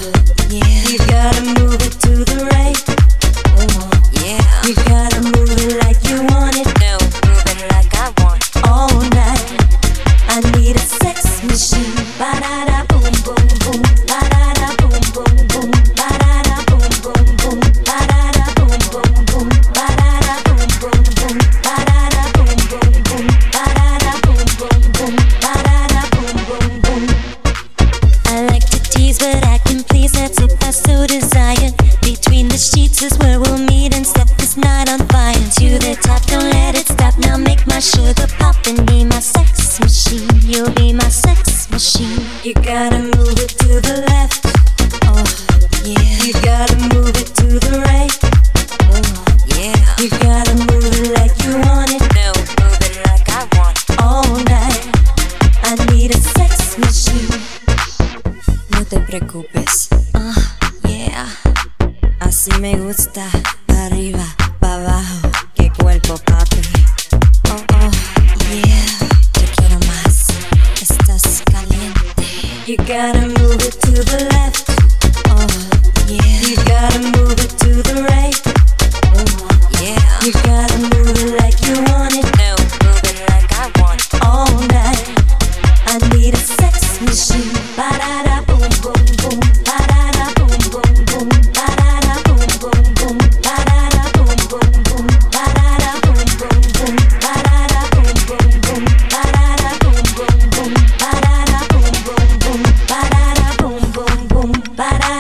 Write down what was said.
yeah. You gotta move it to the right. Oh, yeah. You gotta move it like you want it. No, move it like I want it. All night. I need a sex machine. Ba-da-da, boom, boom, boom. Ba-da-da, boom, boom, boom. Ba-da-da, boom, boom, boom. Ba-da-da, boom, boom, boom. Ba-da-da, boom, boom, boom. Ba-da-da, boom, boom, boom. Ba-da-da, boom, boom, boom. Ba-da-da, boom, boom, boom. I like to tease, but I can please. That's if I so desire. Between the sheets is where we'll meet and set this night on fire. To the top, don't let it stop. Now make my sugar pop and be my sex machine. You'll be my sex machine. You gotta move it to the left. Oh, yeah. You gotta move it to the right. Oh, yeah. You gotta move it like you want it. No, move it like I want it. All night. I need a sex machine. No te preocupes. Yeah. Así me gusta. Pa' arriba, pa' abajo. Qué cuerpo, papi. Oh, oh, yeah. Yo quiero más. Estás caliente. You gotta move it to the left. Oh, yeah. You gotta move it to the right. Oh, yeah. You gotta move it like you want it. No, move it like I want it. All night. I need a sex machine. Ba-da-da, boom, boom, boom. Ba-da-da, boom, boom, boom. Ba-da-da, boom, boom, boom. Ba-da-da, boom, boom, boom. Ba-da-da, boom, boom, boom. Ba-da-da, boom, boom, boom. Ba-da-da, boom, boom, boom. Ba-da-da, boom, boom, boom. Ba-da-da, boom, boom, boom. Ba-da-da.